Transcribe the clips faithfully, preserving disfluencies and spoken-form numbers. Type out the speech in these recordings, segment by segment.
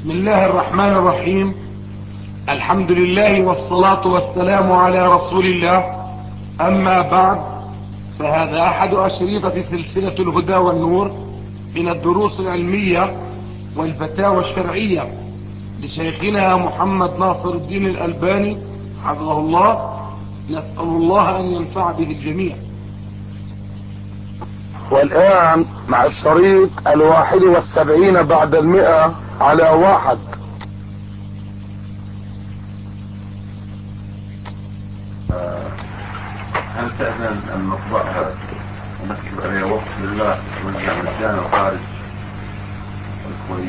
بسم الله الرحمن الرحيم. الحمد لله والصلاة والسلام على رسول الله. أما بعد، فهذا أحد أشريطة سلسلة الهدى والنور من الدروس العلمية والفتاوى الشرعية لشيخنا محمد ناصر الدين الألباني حفظه الله. نسأل الله أن ينفع به الجميع. والآن مع الشريط الواحد والسبعين بعد المئة على واحد. هل تأذن أن نطبعها ونكتب عليها وقت لله ونرجع مجانا خارج الكويت،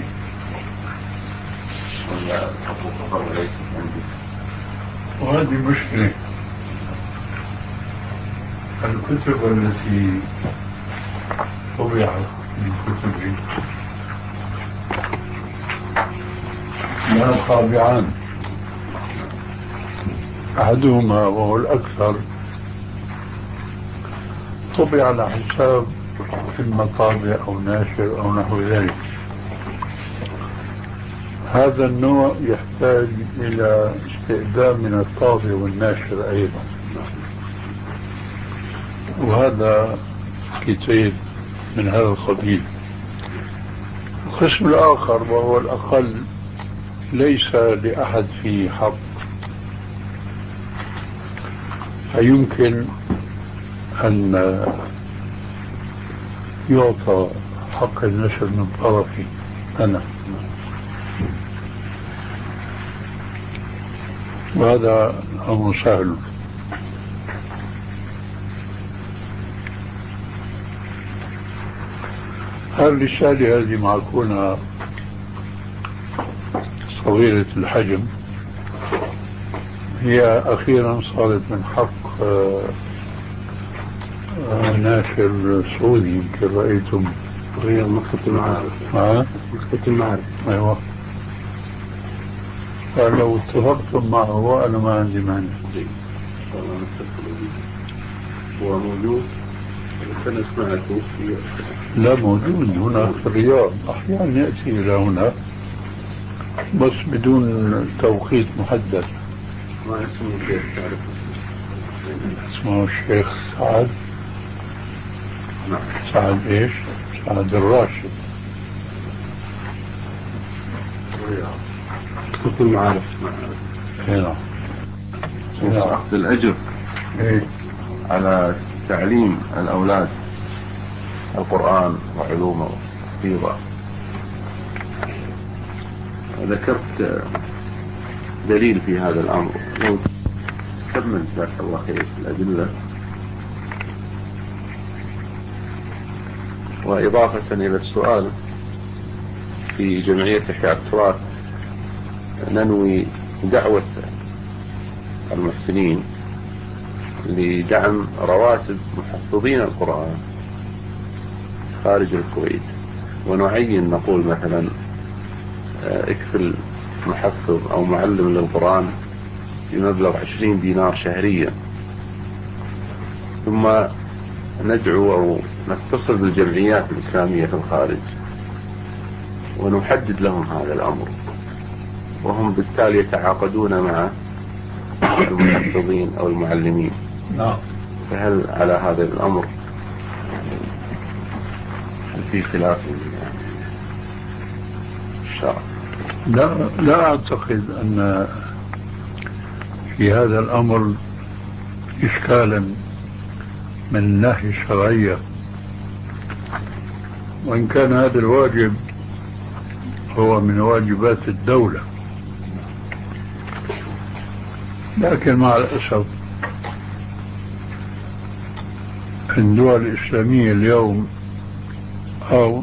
ولا حقوق ليست عندي؟ وهذه مشكلة. الكتب التي طبعت من كتبي لها طابعان، أحدهما وهو الأكثر طبع على حساب المطابع أو ناشر أو نحو ذلك. هذا النوع يحتاج إلى استئذان من الطابع والناشر أيضا، وهذا كتاب من هذا القبيل. القسم الآخر وهو الأقل ليس لأحد فيه حق، فيمكن أن يعطى حق النشر من طرفي أنا، وهذا أمر سهل. الرسالة هذه معكونة صغيرة الحجم، هي أخيرا صارت من حق ناشر سعودي، يمكن رأيتم هي مكتبة المعارف. ها؟ مكتبة المعارف. أيوة. فلو اتفقتم معه وأنا ما عندي مانع. هو موجود؟ أنا سمعته. لا، موجود هنا في الرياض، أحيانا يأتي إلى هنا بس بدون توقيت محدد. ما اسمه الشيخ تعرف؟ اسمه الشيخ سعد. نعم. سعد ايش؟ سعد الراشد. كنت المعارف. هنا أخذ الأجر ايه على تعليم الأولاد القرآن وعلومه وحفظه. ذكرت دليل في هذا الأمر، لو كمل جزاك الله خير الأدلة. وإضافة إلى السؤال، في جمعية إحياء التراث ننوي دعوة المحسنين لدعم رواتب محفظين القرآن خارج الكويت، ونعين نقول مثلا اكفل محفظ أو معلم للقرآن بمبلغ عشرين دينار شهريا، ثم ندعو أو نتصل بالجمعيات الإسلامية في الخارج ونحدد لهم هذا الأمر، وهم بالتالي يتعاقدون مع المحفظين أو المعلمين. نعم. فهل على هذا الأمر هل في خلاف الشرع؟ لا لا أعتقد أن في هذا الأمر إشكالا من الناحية الشرعية، وإن كان هذا الواجب هو من واجبات الدولة، لكن مع الأسف الدول الإسلامية اليوم، أو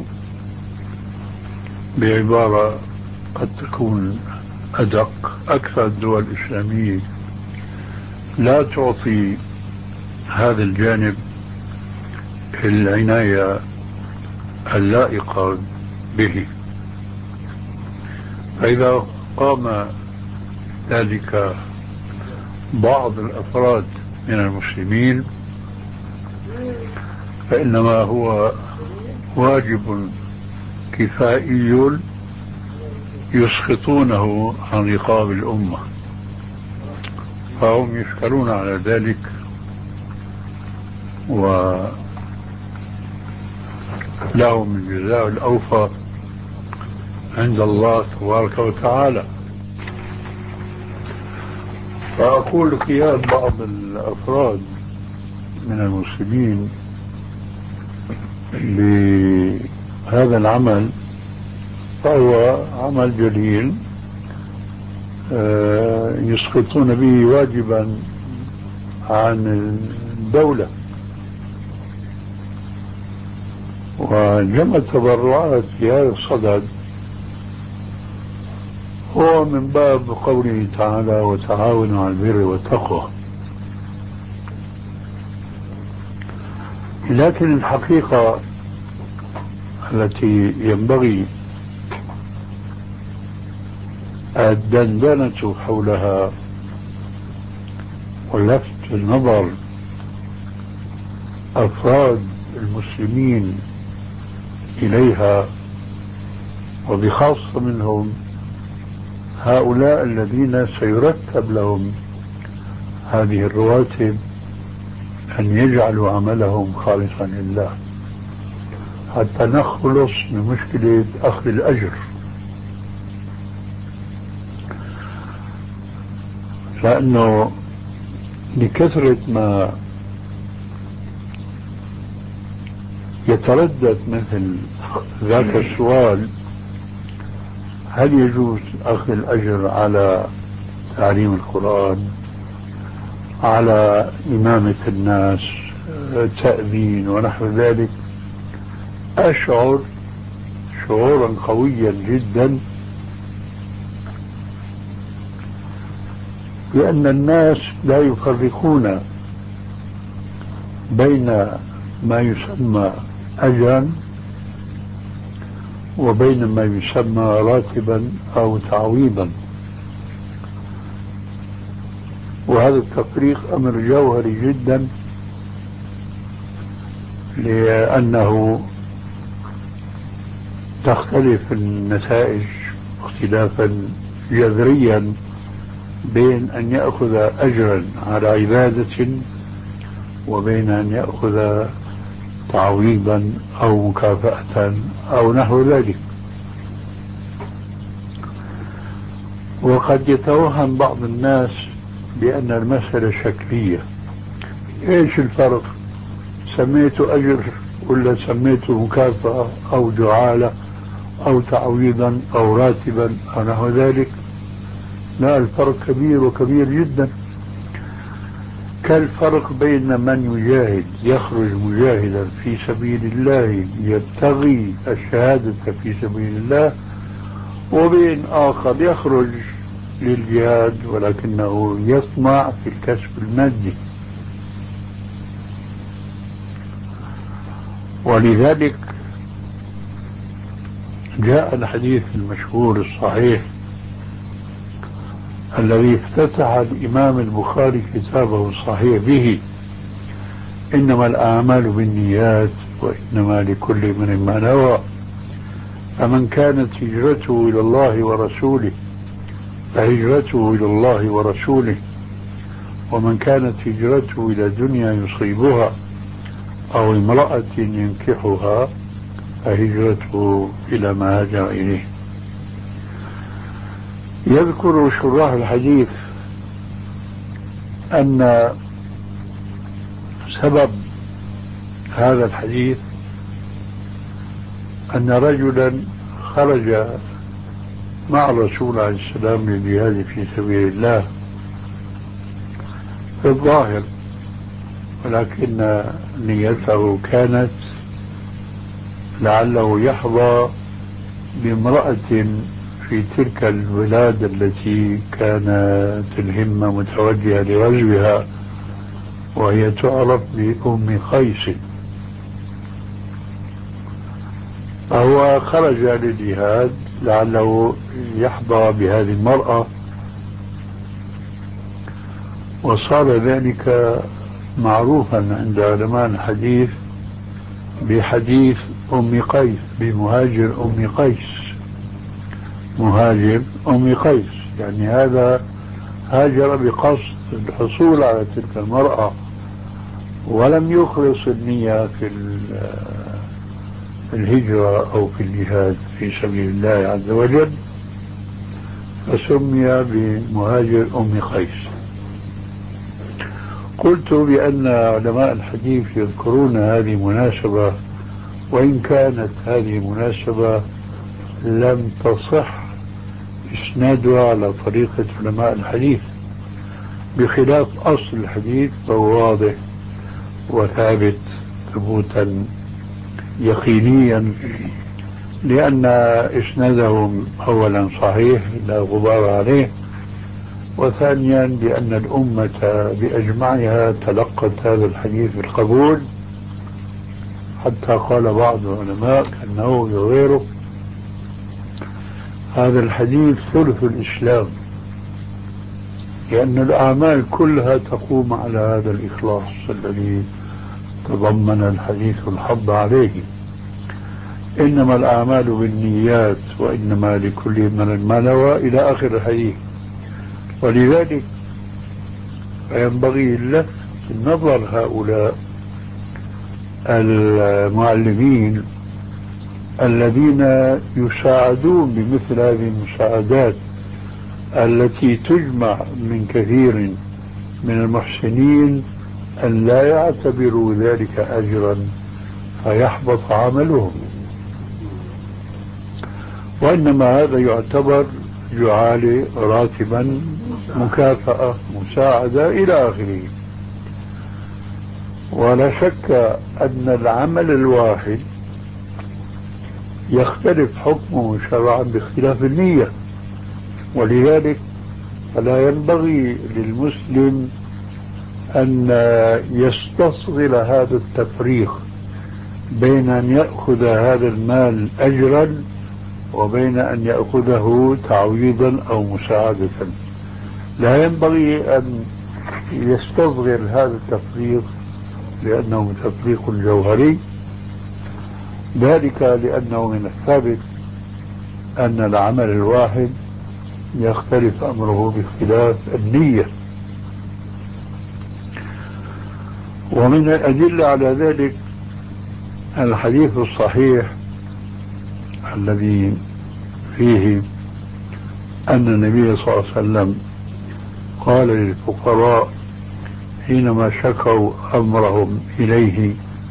بعبارة قد تكون أدق، أكثر الدول الإسلامية لا تعطي هذا الجانب العناية اللائقة به. فإذا قام ذلك بعض الأفراد من المسلمين فإنما هو واجب كفائي يسقطونه عن رقاب الأمة، فهم يشكرون على ذلك ولهم الجزاء الأوفى عند الله تبارك وتعالى. فأقول قيام بعض الأفراد من المسلمين بهذا العمل فهو عمل جليل يسقطون به واجبا عن الدولة، وجمع التبرعات في هذا الصدد هو من باب قوله تعالى وتعاونوا على البر والتقوى. لكن الحقيقة التي ينبغي الدندنة حولها ولفت النظر أفراد المسلمين إليها، وبخاصة منهم هؤلاء الذين سيرتب لهم هذه الرواتب، أن يجعلوا عملهم خالصا لله حتى نخلص من مشكلة أخذ الأجر. لأنه لكثرة ما يتردد مثل ذاك السؤال، هل يجوز أخذ الأجر على تعليم القرآن، على إمامة الناس، تأذين ونحو ذلك، أشعر شعورا قويا جدا بأن الناس لا يفرقون بين ما يسمى أجرا وبين ما يسمى راتبا أو تعويضا، وهذا التفريق أمر جوهري جدا، لأنه تختلف النتائج اختلافا جذريا بين أن يأخذ أجرا على عبادة وبين أن يأخذ تعويضا أو مكافأة أو نحو ذلك. وقد يتوهم بعض الناس بأن المسألة شكلية. إيش الفرق؟ سميته أجر ولا سميته مكافأة أو جعالة أو تعويضا أو راتبا أو نحو ذلك؟ لا، الفرق كبير وكبير جدا، كالفرق بين من يجاهد يخرج مجاهدا في سبيل الله يبتغي الشهادة في سبيل الله، وبين آخر يخرج للجهاد ولكنه يطمع في الكسب المادي. ولذلك جاء الحديث المشهور الصحيح الذي افتتح الإمام البخاري كتابه الصحيح به: إنما الأعمال بالنيات وإنما لكل امرئ ما نوى، فمن كانت هجرته إلى الله ورسوله فهجرته إلى الله ورسوله، ومن كانت هجرته إلى دنيا يصيبها أو امرأة ينكحها فهجرته إلى ما هاجر إليه. يذكر شراح الحديث أن سبب هذا الحديث أن رجلا خرج مع الرسول عليه السلام للجهاد في سبيل الله في الظاهر، ولكن نيته كانت لعله يحظى بامرأة في تلك البلاد التي كانت الهمة متوجهة لغزوها، وهي تعرف بأم قيس. فهو خرج للجهاد لعله يحظى بهذه المرأة، وصار ذلك معروفا عند علماء الحديث بحديث أم قيس، بمهاجر أم قيس، مهاجر أم قيس، يعني هذا هاجر بقصد الحصول على تلك المرأة ولم يخلص النية في الهجرة أو في الجهاد في سبيل الله عز وجل، فسمي بمهاجر أم قيس. قلت بأن علماء الحديث يذكرون هذه مناسبة، وإن كانت هذه مناسبة لم تصح إسنادها على طريقة علماء الحديث، بخلاف أصل الحديث فهو واضح وثابت ثبوتا يقينيا، لأن إسنادهم أولا صحيح لا غبار عليه، وثانيا لأن الأمة بأجمعها تلقت هذا الحديث بالقبول، حتى قال بعض العلماء كأنه وغيره هذا الحديث ثلث الإسلام، لأن الأعمال كلها تقوم على هذا الإخلاص الذي تضمن الحديث الحض عليه. إنما الأعمال بالنيات وإنما لكل من ما نوى إلى آخر الحديث. ولذلك ينبغي لفت نظر هؤلاء المعلمين الذين يساعدون بمثل هذه المساعدات التي تجمع من كثير من المحسنين أن لا يعتبروا ذلك أجرا فيحبط عملهم، وإنما هذا يعتبر جعالة راتبا مكافأة مساعدة إلى آخره. ولا شك أن العمل الواحد يختلف حكمه شرعا باختلاف النية، ولذلك فلا ينبغي للمسلم أن يستصغر هذا التفريق بين أن يأخذ هذا المال أجرا وبين أن يأخذه تعويضا أو مساعدة. لا ينبغي أن يستصغر هذا التفريق لأنه تفريق جوهري، ذلك لأنه من الثابت أن العمل الواحد يختلف أمره باختلاف النية. ومن الأدلة على ذلك الحديث الصحيح الذي فيه أن النبي صلى الله عليه وسلم قال للفقراء حينما شكوا أمرهم إليه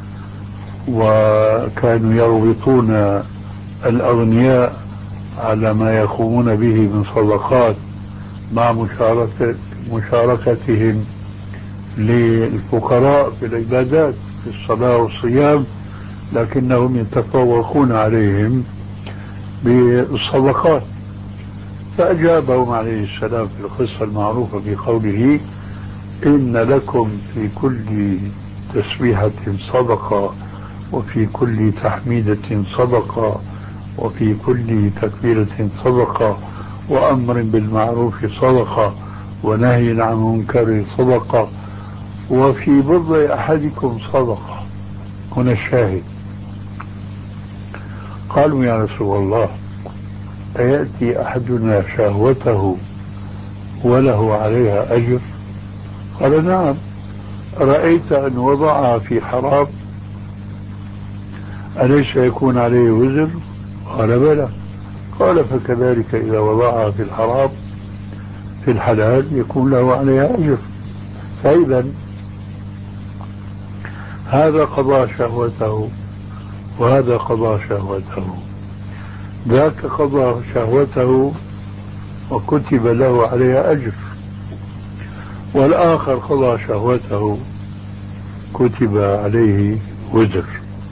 وكانوا يربطون الأغنياء على ما يقومون به من صدقات مع مشاركة مشاركتهم للفقراء في العبادات في الصلاة والصيام، لكنهم يتفوقون عليهم بالصدقات، فأجابهم عليه السلام في القصة المعروفة بقوله إن لكم في كل تسبيحة صدقة وفي كل تحميدة صدقة وفي كل تكبيرة صدقة وأمر بالمعروف صدقة ونهي عن منكر صدقة وفي بضع أحدكم صدقة. هنا الشاهد. قالوا يا رسول الله أيأتي أحدنا شهوته وله عليها أجر؟ قال نعم. رأيت أن وضعها في حرام أليس يكون عليه وزر؟ قال بلى. قال فكذلك إذا وضعها في الحرام في الحلال يكون له عليها أجر. فإذا هذا قضى شهوته وهذا قضى شهوته، ذاك قضى شهوته وكتب له عليها أجر، والآخر قضى شهوته كتب عليه وزر.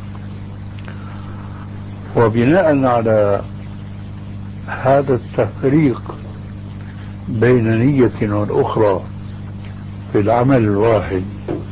وبناء على هذا التفريق بين نية والأخرى في العمل الواحد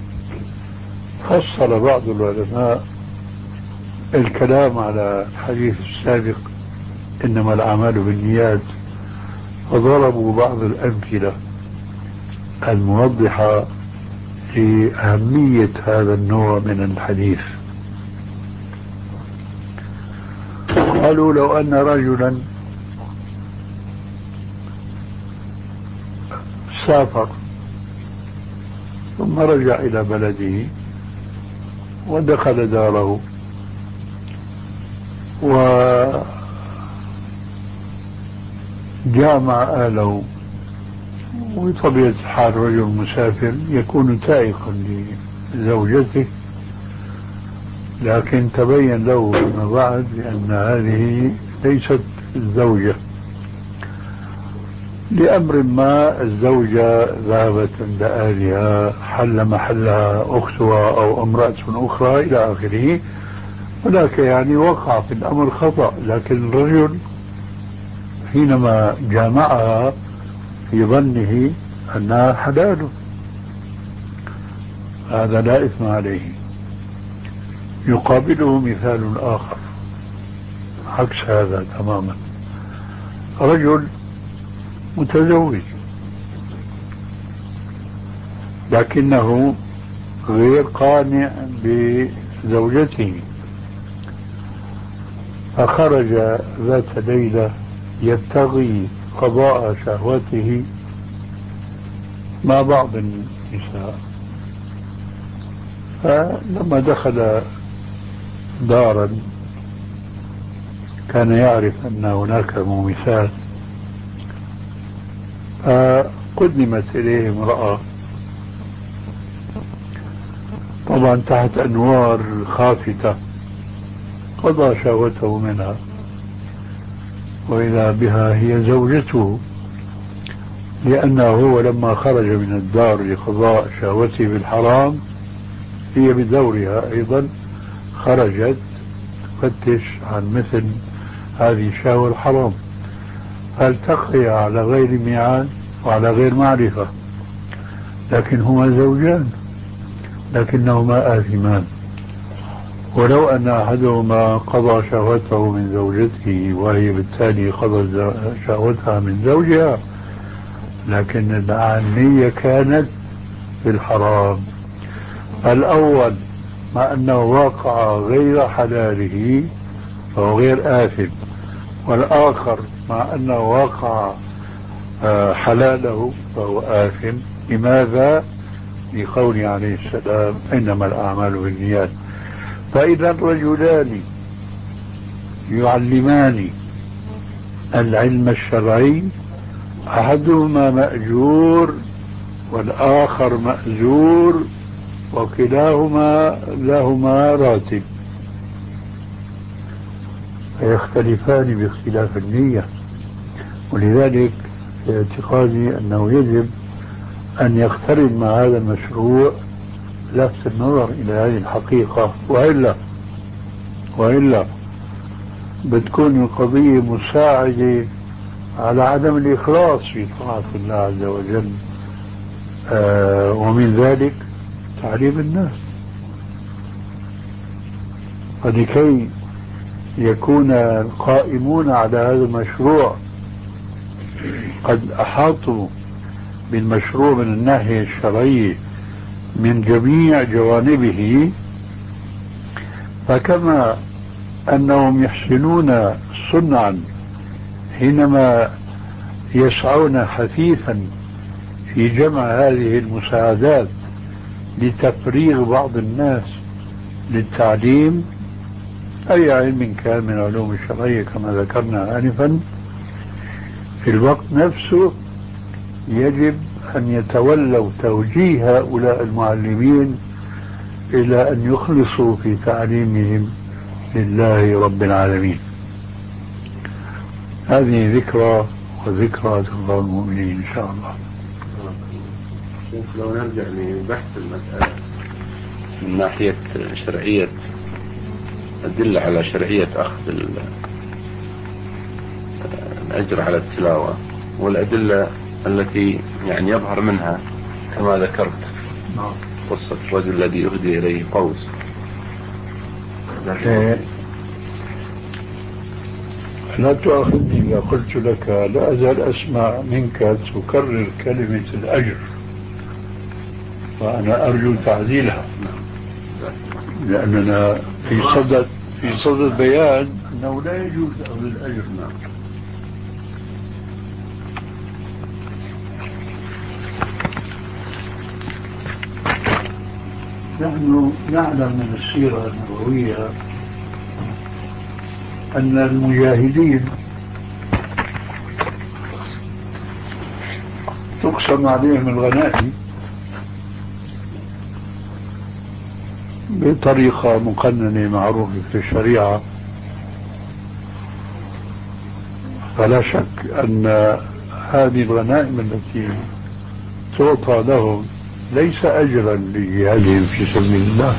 فصل بعض العلماء الكلام على الحديث السابق إنما الأعمال بالنيات، وضربوا بعض الأمثلة الموضحة لأهمية هذا النوع من الحديث. قالوا لو أن رجلا سافر ثم رجع إلى بلده ودخل داره وجامع أهله، وبطبيعة الحال رجل مسافر يكون تائقا لزوجته، لكن تبين له فيما بعد بأن هذه ليست الزوجة، لأمر ما الزوجة ذهبت عند أهلها، حل محلها أختها أو امرأة أخرى إلى آخره، ولكن يعني وقع في الأمر خطأ، لكن الرجل حينما جامعها في ظنه أنها حلال، هذا لا إثم عليه. يقابله مثال آخر عكس هذا تماما، رجل متزوج لكنه غير قانع بزوجته، فخرج ذات ليلة يبتغي قضاء شهوته مع بعض النساء، فلما دخل دارا كان يعرف أن هناك مومسات، فقدمت إليه امرأة طبعا تحت أنوار خافتة، قضى شهوته منها، وإذا بها هي زوجته، لأنه هو لما خرج من الدار لقضاء شهوته بالحرام هي بدورها أيضا خرجت تفتش عن مثل هذه الشهوة الحرام، فالتقيا على غير ميعاد وعلى غير معرفة، لكن هما زوجان لكنهما آثمان، ولو أن أحدهما قضى شهوته من زوجته وهي بالتالي قضى شهوتها من زوجها، لكن النية كانت في الحرام. الأول مع أنه واقع غير حلاله فهو غير آثم، والآخر مع أنه واقع حلاله فهو آثم. لماذا؟ لقوله عليه السلام إنما الأعمال بالنيات. فإذا الرجلان يعلمان العلم الشرعي، أحدهما مأجور والآخر مأزور، وكلاهما لهما راتب، فيختلفان باختلاف النية. ولذلك في اعتقادي أنه يجب أن يقترن مع هذا المشروع لفت النظر إلى هذه الحقيقة، وإلا وإلا بتكون القضية مساعدة على عدم الإخلاص في طاعة الله عز وجل، آه ومن ذلك تعليم الناس. فلكي يكون القائمون على هذا المشروع قد أحاطوا بالمشروع من الناحية الشرعية من جميع جوانبه، فكما أنهم يحسنون صنعا حينما يسعون حثيثا في جمع هذه المساعدات لتفريغ بعض الناس للتعليم أي علم كان من علوم الشرعية كما ذكرنا آنفا، في الوقت نفسه يجب أن يتولوا توجيه هؤلاء المعلمين إلى أن يخلصوا في تعليمهم لله رب العالمين. هذه ذكرى وذكرى تنفع المؤمنين إن شاء الله. لو نرجع لبحث المسألة من ناحية شرعية، أدلة على شرعية أخذ الأجر على التلاوة، والأدلة التي يعني يظهر منها كما ذكرت قصة الرجل الذي يهدي إليه قوس. لا تؤاخذني إذا قلت لك لا أزال أسمع منك تكرر كلمة الأجر، وأنا أرجو تعديلها، لأننا في صدد في صدد بيان أنه لا يجوز أخذ الأجر. نحن نعلم من السيرة النبوية أن المجاهدين تقسم عليهم الغنائم بطريقة مقننة معروفة في الشريعة. فلا شك أن هذه الغنائم التي تعطى لهم ليس أجرا لجهادهم في سبيل الله،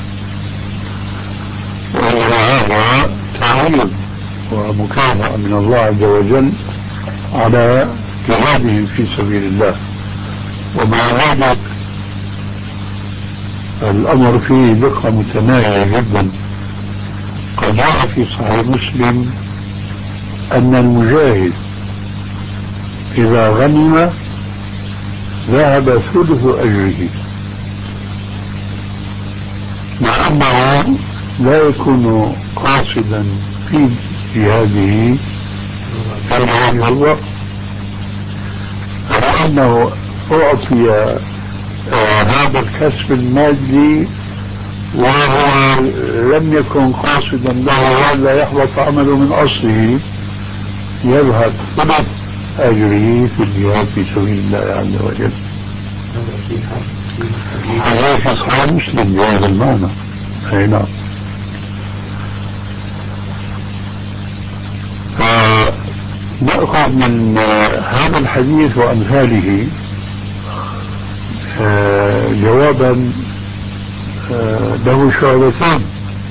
وهذا تعويض ومكافأة من الله عز وجل على جهادهم في سبيل الله. ومع ذلك الأمر فيه دقة متناهية جدا. قد جاء في صحيح مسلم أن المجاهد إذا غنم ذهب ثلث أجره، مع أنه لا يكون قاصدا في جهاده في هذا الوقت، لأنه أعطي آه هذا الكسب المادي وهو لم يكن قاصدا له ولا يحبط عمله من أصله، يذهب ثلث أجره في الجهاد في سبيل الله عز وجل. هذا في صحيح مسلم بهذا المعنى. أي نعم. فنأخذ من هذا الحديث وأمثاله جوابا له شعبتان.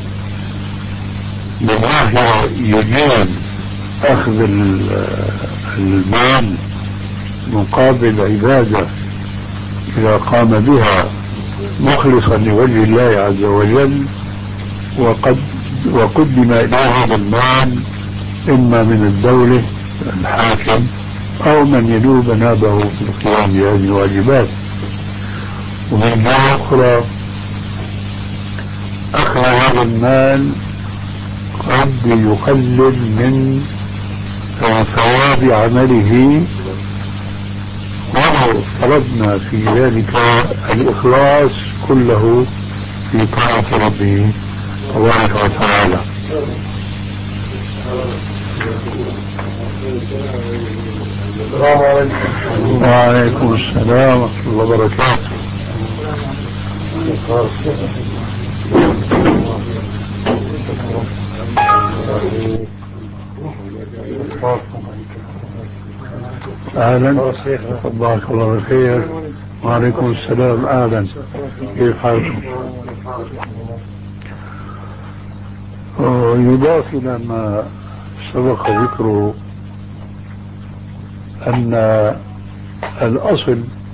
من ناحية يجب أخذ المال مقابل عبادة إذا قام بها مخلصا لوجه الله عز وجل، وقد وقدم إلى هذا المال إما من الدولة الحاكم أو من ينوب نابه في القيام بهذه الواجبات. ومن جهة أخرى أخذ هذا المال قد يقلل من ثواب عمله، ولو فرضنا في ذلك الإخلاص كله في طاعة ربه تبارك وتعالى. السلام عليكم. وعليكم السلام ورحمة الله وبركاته. أهلا، تفضلك الله بالخير. وعليكم السلام. أهلا، كيف حالكم؟ يضاف إلى ما سبق ذكره أن الأصل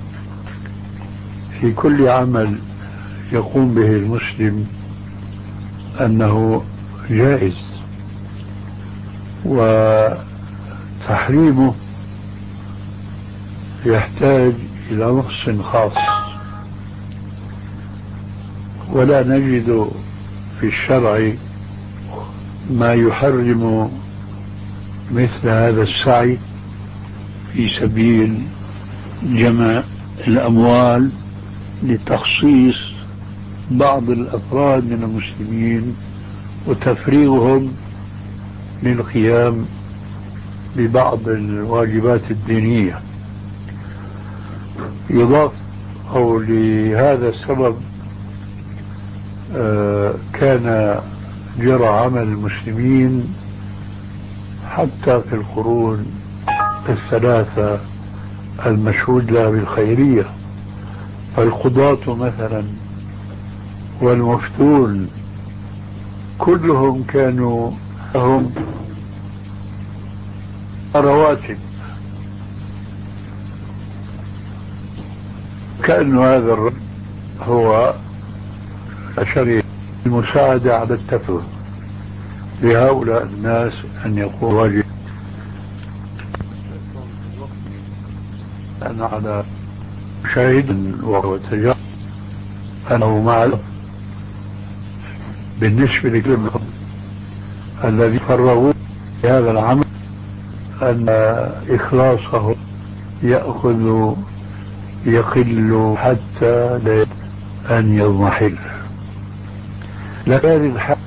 في كل عمل يقوم به المسلم أنه جائز، وتحريمه يحتاج إلى نص خاص، ولا نجد في الشرع ما يحرم مثل هذا السعي في سبيل جمع الأموال لتخصيص بعض الأفراد من المسلمين وتفريغهم للقيام ببعض الواجبات الدينية. يضاف أو لهذا السبب آه كان جرى عمل المسلمين حتى في القرون الثلاثة المشهود لها بالخيرية، فالقضاة مثلا والمفتون كلهم كانوا لهم رواتب، كأن هذا الرجل هو أشري المساعدة على التفرغ لهؤلاء الناس أن يقول واجب أن على شاهد وتجارب أنه مع بالنسبة لكل الذي فرغوا هذا العمل أن إخلاصه يأخذ يقل حتى لا أن يضمحل. لكن الحال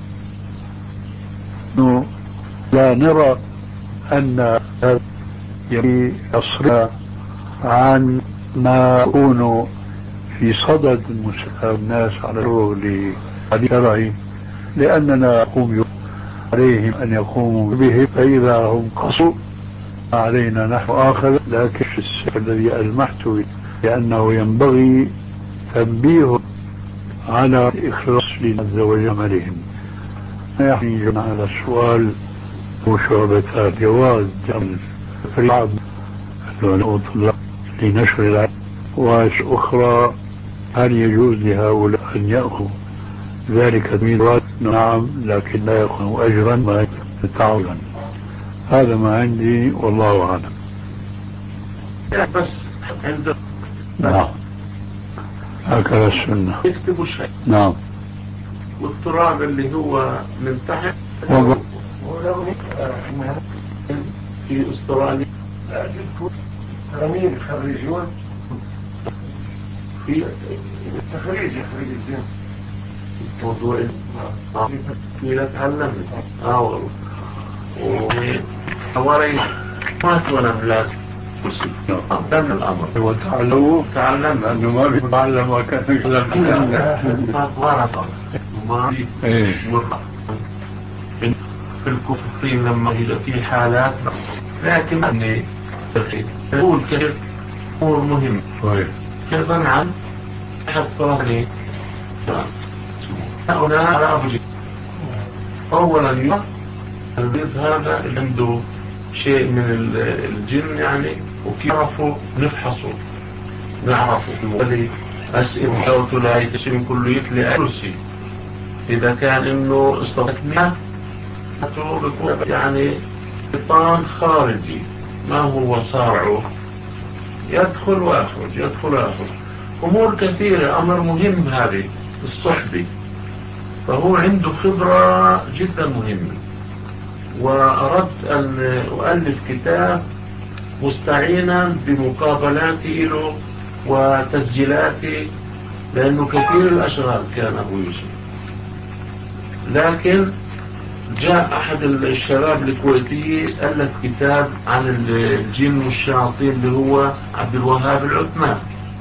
لا نرى أن هذا يصرف عن ما يكون في صدد الناس على الشغل الشرعي، لأننا نقوم عليهم أن يقوموا به، فإذا هم قصوا علينا نحن آخر. لكن السبب الذي ألمحت لأنه ينبغي تنبيه على إخلاص لله عز وجل عملهم. يعني على السؤال وشعبة جواز جمع الرعب الطلاب لنشر العلم، وأخرى هل يجوز لهؤلاء أن يأخذوا ذلك تمييزات؟ نعم، لكن لا يكون أجرا ما تعوضا. هذا ما عندي والله أعلم. بس عند نعم هكذا السنة. يكتبوا شيء. نعم. والتراب اللي هو من تحت ولو في استراليا تلاميذ يخرجون في التخريج يخرج الزين موضوع اللي تعلمت اه والله وحواري ما تونا بلاد قدم الامر هو تعلموا تعلم انه ما بيتعلم وكان يتعلم ما ايه في الكفرين لما إذا في حالات، لكن أني يقول كيف أمور مهمة كيف عن أحد فرصني هنا على أبو جيد. أولا يوم البيض هذا اللي عنده شيء من الجن يعني، وكيف يعرفوا نفحصوا نعرفوا المولي أسئل دوته لا يتسلم كله يتلي أرسي. إذا كان إنه استطاعتنا بيكون يعني شيطان خارجي ما هو صارعه يدخل ويخرج يدخل ويخرج أمور كثيرة. أمر مهم هذه الصحبة، فهو عنده خبرة جدا مهمة. وأردت أن أؤلف كتاب مستعينا بمقابلاتي له وتسجيلاتي، لأنه كثير الأشغال كان أبو يوسف. لكن جاء أحد الشباب الكويتي ألف كتاب عن الجن والشياطين اللي هو عبد الوهاب العثمان،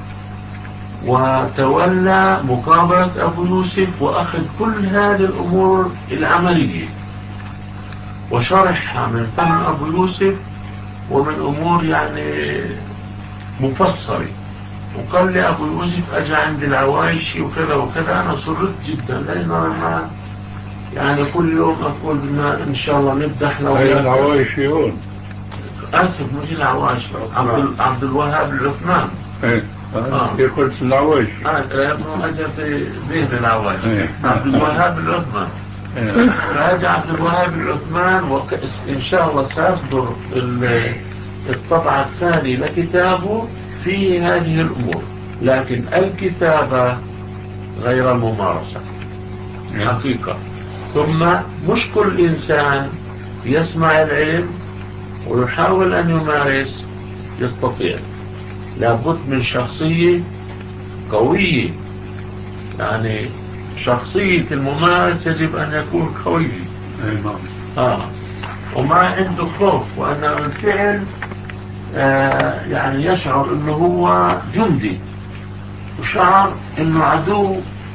وتولى مقابلة أبو يوسف وأخذ كل هذه الأمور العملية وشرحها من فهم أبو يوسف ومن أمور يعني مفصلة. وقال لي أبو يوسف أجا عند العوايشي وكذا وكذا. أنا سرت جدا، لأن أنا يعني كل يوم أقول بما إن شاء الله نبدأ لو هاي العوايشي هون آسف مش العوايشي عبد, عبد الوهاب العثمان. ايه آه. قلت العوايشي اه لأنه أجا في ذهن العوايشي. ايه. عبد الوهاب العثمان. ايه. فأجا عبد الوهاب العثمان، وإن شاء الله سأصدر الطبعة الثانية لكتابه في هذه الأمور، لكن الكتابة غير الممارسة حقيقة. ثم مش كل إنسان يسمع العلم ويحاول أن يمارس يستطيع. لابد من شخصية قوية، يعني شخصية الممارس يجب أن يكون قوي. آه. وما عنده خوف، وأن الفعل آه يعني يشعر أنه هو جندي، وشعر أنه عدو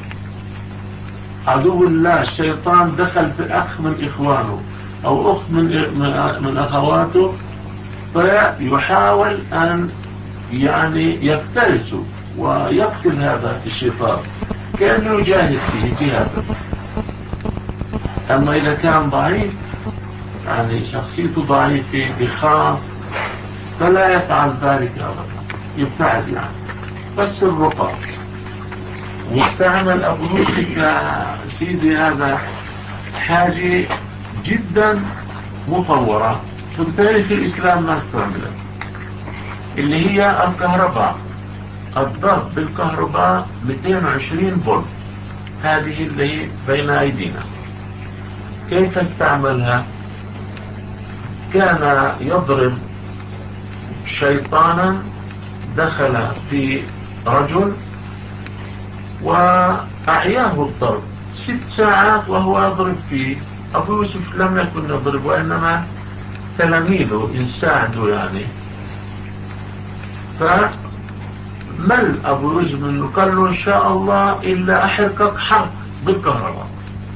عدو الله الشيطان دخل في أخ من إخوانه أو أخت من من أخواته، فيحاول أن يعني يفترسه ويقتل هذا الشيطان، كأنه يجاهد فيه جهادا. أما إذا كان ضعيف يعني شخصيته ضعيفة بخاف فلا يفعل ذلك أبدا، يبتعد يعني. بس الرقى واستعمل أبو يوسف يا سيدي هذا حاجة جدا مطورة في تاريخ الإسلام ما استعملت، اللي هي الكهرباء، الضرب بالكهرباء مئتين وعشرين فولت، هذه اللي بين أيدينا. كيف استعملها؟ كان يضرب شيطانا دخل في رجل وأعياه الضرب ست ساعات وهو يضرب فيه. أبو يوسف لم يكن يضرب، وإنما تلاميذه يساعدوا يعني. فمل أبو يوسف منه، قال له إن شاء الله إلا أحرقك حرق بالكهرباء.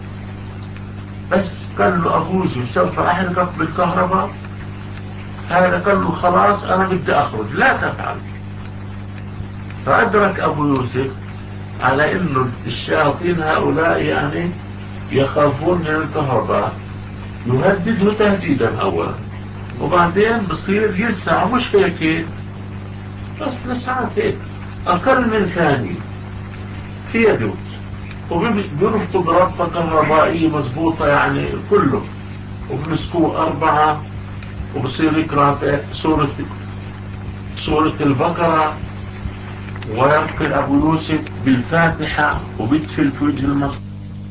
بس قال له أبو يوسف سوف أحرقك بالكهرباء، هذا قال له خلاص أنا بدي أخرج، لا تفعل. فأدرك أبو يوسف على إنه الشياطين هؤلاء يعني يخافون من الكهرباء، يهدده تهديدا أولا، وبعدين بصير يلسع، مش هيك بس لسعات هيك أقل من ثانية في يده، وبيرفضوا بربطة كهربائية مضبوطة يعني كله، وبمسكوه أربعة، وبصير يقرأ سورة سورة البقرة، ويرقل أبو يوسف بالفاتحة، وبيدفل في وجه المصر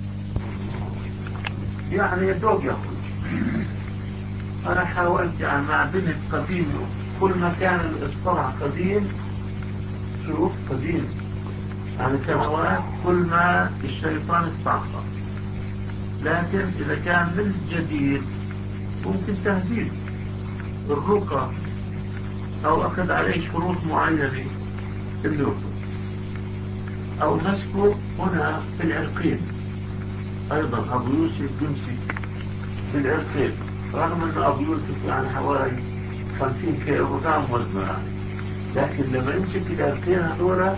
يعني يدوق يخرج. أنا حاولت يعني مع بنت قديم، كل ما كان الصنع قديم، شوف قديم يعني سنوات، كل ما الشيطان استعصى. لكن إذا كان من جديد ممكن تهديد الرقى أو أخذ عليه شروط معينة في الرقى، أو مسكه هنا في العرقين. أيضا أبو يوسف يمسك في العرقين، رغم أن أبو يوسف يعني حوالي خمسين كيلو جرام وزنه يعني، لكن لما يمسك العرقين هذولا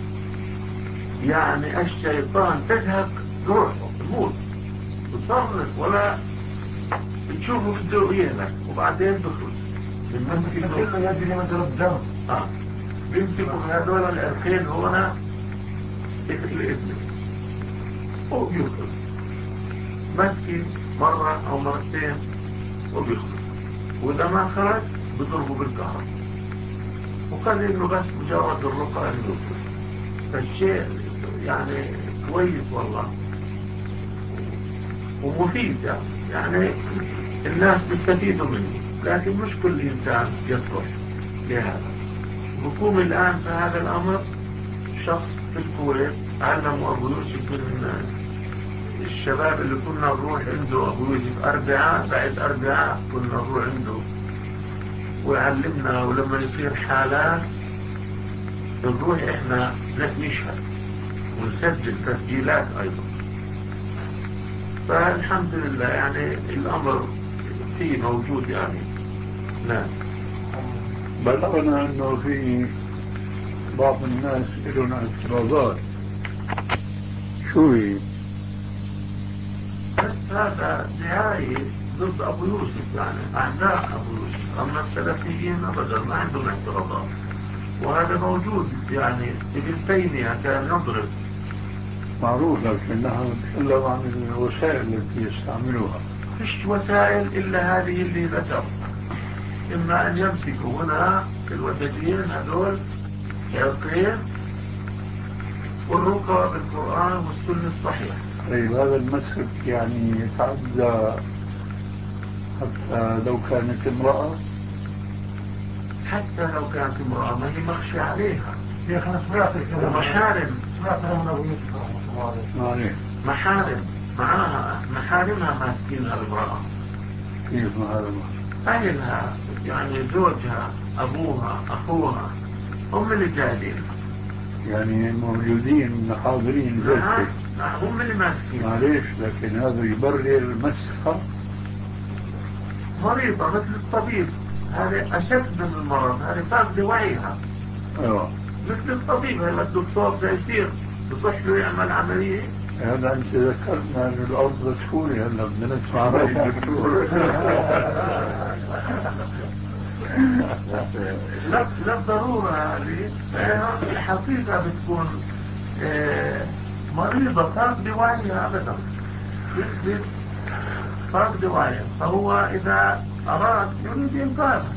يعني الشيطان تزهق روحه، تموت تصرف ولا تشوفه بده يهلك، وبعدين بخرج بيمسك كله يجري مجرى الدم. اه بيمسكوا هذول العرقين هنا الابن وبيخرج، مسكي مرة او مرتين وبيخرج، واذا ما خرج بضربه بالكهرباء، وقال انه بس مجرد الرقى انه يخرج. فالشيء يعني كويس والله ومفيد يعني, يعني الناس بيستفيدوا منه، لكن مش كل انسان يصلح لهذا. حكومة الان في هذا الامر، شخص في الكويت علموا ابو يوسف من الشباب اللي كنا نروح عنده، ابو يوسف اربعاء بعد اربعاء كنا نروح عنده ويعلمنا، ولما يصير حالات نروح احنا نشهد ونسجل تسجيلات ايضا. فالحمد لله يعني الامر فيه موجود يعني. نعم. بلغنا انه في بعض الناس لهم اعتراضات، شو هي؟ بس هذا نهاية ضد ابو يوسف، يعني اعداء ابو يوسف. اما السلفيين ابدا ما عندهم اعتراضات، وهذا موجود يعني. ابن تيمية كان يضرب، معروف، لكنها تتكلم عن الوسائل التي يستعملوها. فيش وسائل الا هذه اللي ذكر، اما ان يمسكوا هنا في الوتدين هذول عرقين، والرقى بالقرآن والسنة الصحيح. طيب هذا المسك يعني يتعدى حتى لو كانت امرأة؟ حتى لو كانت امرأة ما هي مخشى عليها، هي خمس سمعت الكلام، ومحارم، سمعت من ابو يوسف رحمه الله عليه. محارم معاها، محارمها ماسكينها المرأة. كيف محارمها؟ أهلها يعني زوجها، أبوها، أخوها، هم اللي جايبينها، يعني موجودين حاضرين نعم ذلك. نعم هم اللي ماسكينها. معليش، لكن هذا يبرر مسخة. مريضة مثل الطبيب، هذا أشد من المرض، هذا فاقد وعيها. اه مثل الطبيب، هلا الدكتور ده يصير بصح له يعمل عملية. هذا انت ذكرنا ان الارض تفوري، هلا بدنا نسمع راي الدكتور. لا لا ضرورة هذه، الحقيقة بتكون آه مريضة فاقد وعيها ابدا، يثبت فاقد وعيها، فهو اذا اراد يريد انقاذها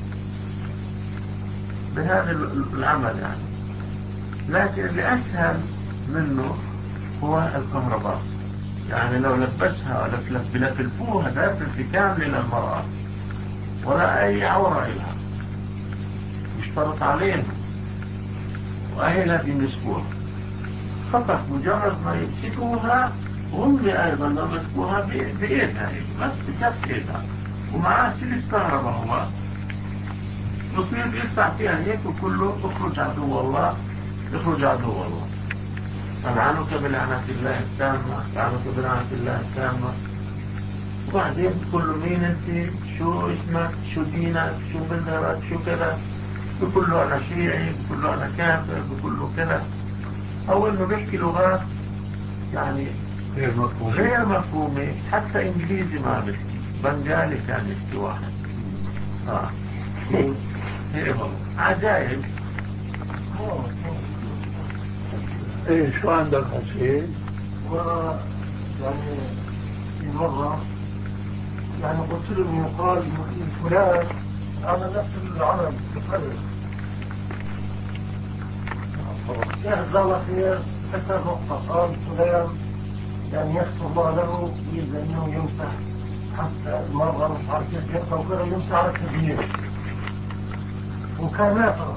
بهذا العمل يعني. لكن اللي اسهل منه هو الكهرباء، يعني لو لبسها لفلفوها لفلفة كاملة للمرأة ولا اي عورة لها، يشترط عليهم واهلها بيمسكوها فقط، مجرد ما يمسكوها وأمي أيضا لما مسكوها بإيدها بس بكف إيدها ومعاه سلك كهرباء هو يصير يلسع فيها هيك وكله اخرج عدو الله اخرج عدو الله. فلعنك بلعنة الله التامة لعنك بلعنة الله التامة. وبعدين بقول له مين انت؟ شو اسمك؟ شو دينك؟ شو مذهبك؟ شو كذا؟ بقول له انا شيعي، بقول له انا كافر، بقول له كذا. او انه بيحكي لغات يعني غير مفهوم. غير مفهومة. حتى انجليزي ما بيحكي، بنغالي كان يحكي واحد. اه هيك عجائب. ايه شو عندك حسين؟ و يعني في مرة يعني قلت له انه يقال فلان عمل نفس العمل بفرق. يا جزاه الله خير ذكر نقطة قال فلان يعني يغفر الله له يريد انه يمسح حتى المرة مش عارف كيف يرفع وكذا يمسح على الكبير وكان نافع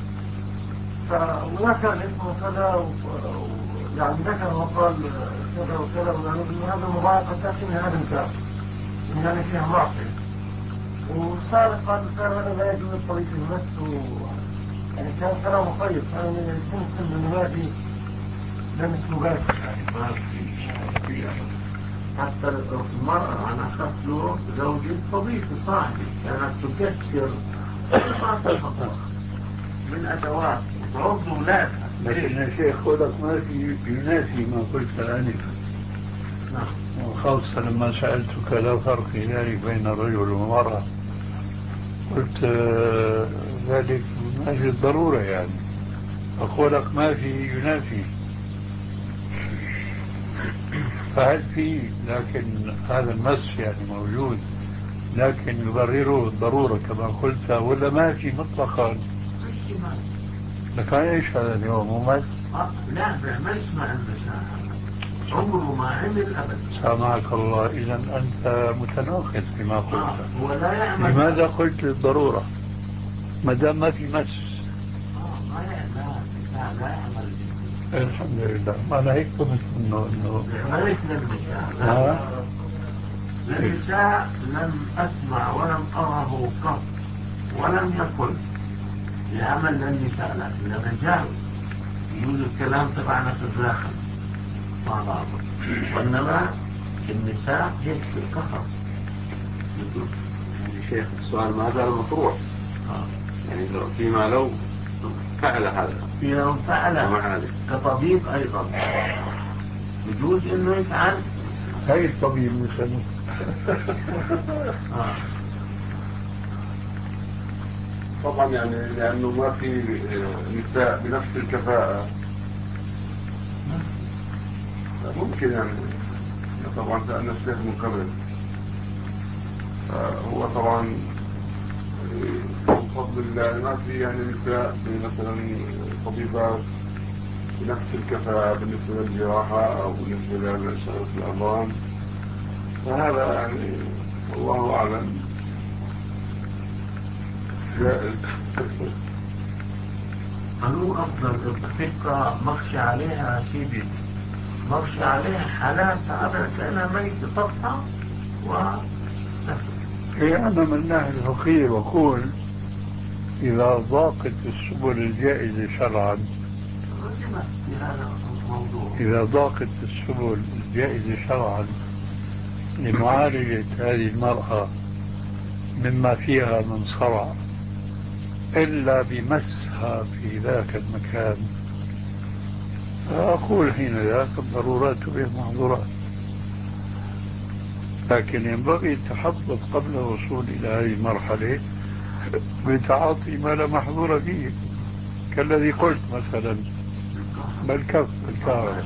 فذكر اسمه كذا يعني ذكر وقال كذا وكذا وقالوا هذا مضايقة لكن هذا الكلام يعني فيها معصية. وصار قال صار هذا لا يجوز طريق المس و يعني كان كلامه طيب كان يمكن من هذه لمس مباشر يعني ما في حتى المرأة أنا أخذت له زوجي صديقي صاحبي كانت تكسر ما تفضل من أدوات تعض أولادها. لكن يا شيخ خلق ما في ينافي ما قلت آنفا. نعم. وخاصة لما سألتك لا فرق ذلك بين الرجل والمرأة قلت آه ذلك من أجل الضرورة يعني. فخلق ما في ينافي. فهل في لكن هذا المس يعني موجود لكن يبرره الضرورة كما قلت ولا ما في مطلقا؟ لكن ايش هذا اليوم ممس؟ آه لا بيعملش ما عندنا عمره ما عمل ابدا. سامحك الله اذا انت متناقض فيما قلت. آه ولا يعمل. لماذا قلت للضرورة ما دام ما في مس؟ اه ما يعمل لا لا يعمل. الحمد لله ما انا هيك فهمت انه انه عملت للنساء للنساء لم اسمع ولم اره قط ولم يقل يعمل للنساء لكن الرجال يقول الكلام تبعنا في الداخل مع بعض وانما النساء هيك في الكفر. يعني شيخ السؤال ما زال مطروح. آه. يعني لو فيما لو فعل هذا فيما فعل كطبيب ايضا يجوز انه يفعل. هاي الطبيب مثلا آه. طبعا يعني لانه ما في نساء بنفس الكفاءة ممكن يعني طبعا سألنا الشيخ من قبل هو طبعا بفضل الله ما في يعني نساء مثلا طبيبات بنفس الكفاءة بالنسبة للجراحة او بالنسبة لشغلة الأمراض. فهذا يعني الله أعلم جائز. قالوا أفضل الفكرة مخشى عليها سيدي مخشى عليها حالات تعبت لأنها ميتة تطلع و إيه أنا من الناحية الفقهية بقول إذا ضاقت السبل الجائزة شرعا في هذا الموضوع إذا ضاقت السبل الجائزة شرعا لمعالجة هذه المرأة مما فيها من صرع إلا بمسها في ذاك المكان فأقول حين ذاك الضرورات تبيح المحظورات. لكن ينبغي التحفظ قبل الوصول إلى هذه المرحلة بتعاطي ما لا محظور فيه كالذي قلت مثلا بالكف الكهرباء.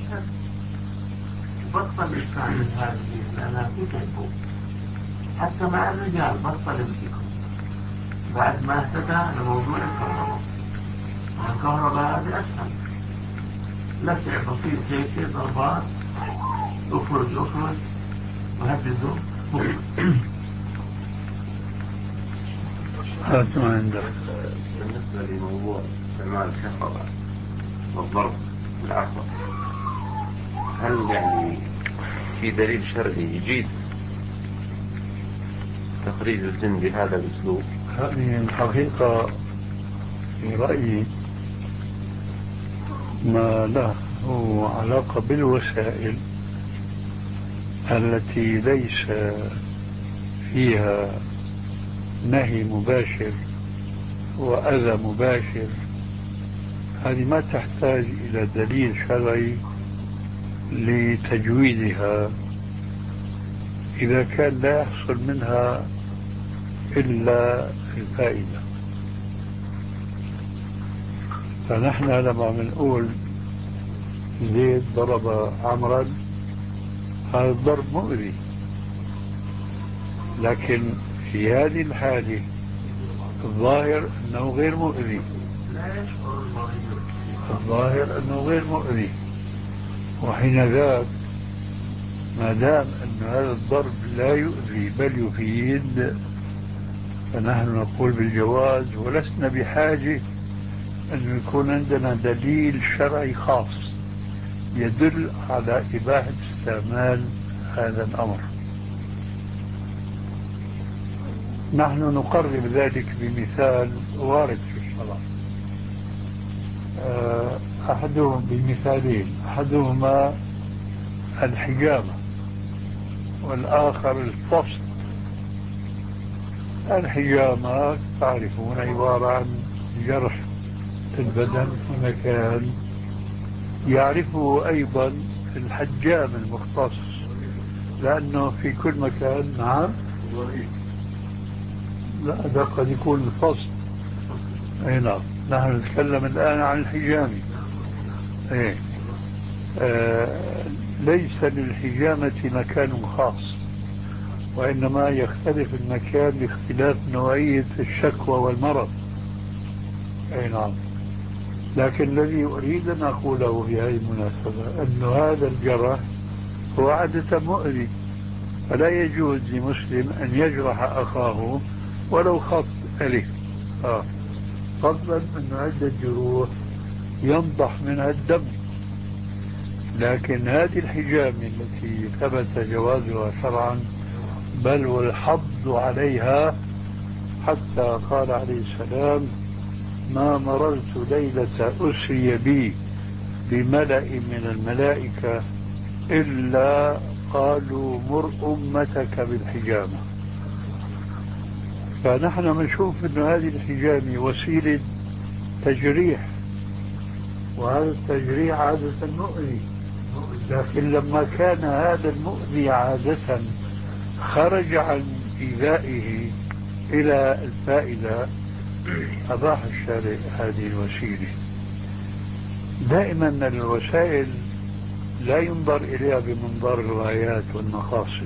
بطل يستعمل هذه لأنها تتعبه حتى مع الرجال بطل يمسكه بعد ما اهتدى لموضوع الكهرباء. الكهرباء هذه أسهل لسع بسيط هيك ضربات اخرج اخرج وهبده. هذا ما عندك. بالنسبة لموضوع استعمال الكهرباء والضرب بالعصا هل يعني في دليل شرعي يجيز تخريج الجن بهذا الأسلوب؟ هذه الحقيقة في رأيي ما له علاقة بالوسائل التي ليس فيها نهي مباشر وأذى مباشر. هذه ما تحتاج إلى دليل شرعي لتجويزها إذا كان لا يحصل منها إلا الفائدة. فنحن لما بنقول زيد ضرب عمرا هذا الضرب مؤذي، لكن في هذه الحالة الظاهر أنه غير مؤذي، الظاهر أنه غير مؤذي، وحين ذاك ما دام أن هذا الضرب لا يؤذي بل يفيد فنحن نقول بالجواز، ولسنا بحاجة أن يكون عندنا دليل شرعي خاص يدل على إباحة استعمال هذا الأمر. نحن نقرب ذلك بمثال وارد في الشرع، أحدهم بمثالين، أحدهما الحجامة والآخر الفصل. الحجامة تعرفون عبارة عن جرح البدن في مكان يعرفه أيضا الحجام المختص، لأنه في كل مكان. نعم، لا ده قد يكون الفصل. اي نعم، نحن نتكلم الآن عن الحجامة. ايه آه ليس للحجامة مكان خاص، وإنما يختلف المكان لاختلاف نوعية الشكوى والمرض. اي نعم، لكن الذي أريد أن أقوله في هذه المناسبة أن هذا الجرح هو عادة مؤذي، فلا يجوز لمسلم أن يجرح أخاه ولو خط ألف، آه. فضلا أن عدة جروح ينضح منها الدم، لكن هذه الحجامة التي ثبت جوازها شرعا بل والحض عليها، حتى قال عليه السلام: ما مررت ليلة أسري بي بملأ من الملائكة إلا قالوا مر أمتك بالحجامة. فنحن بنشوف أن هذه الحجامة وسيلة تجريح، وهذا التجريح عادة مؤذي، لكن لما كان هذا المؤذي عادة خرج عن إيذائه إلى الفائدة أباح الشارع هذه الوسيلة. دائما الوسائل لا ينظر إليها بمنظار الغايات والمقاصد.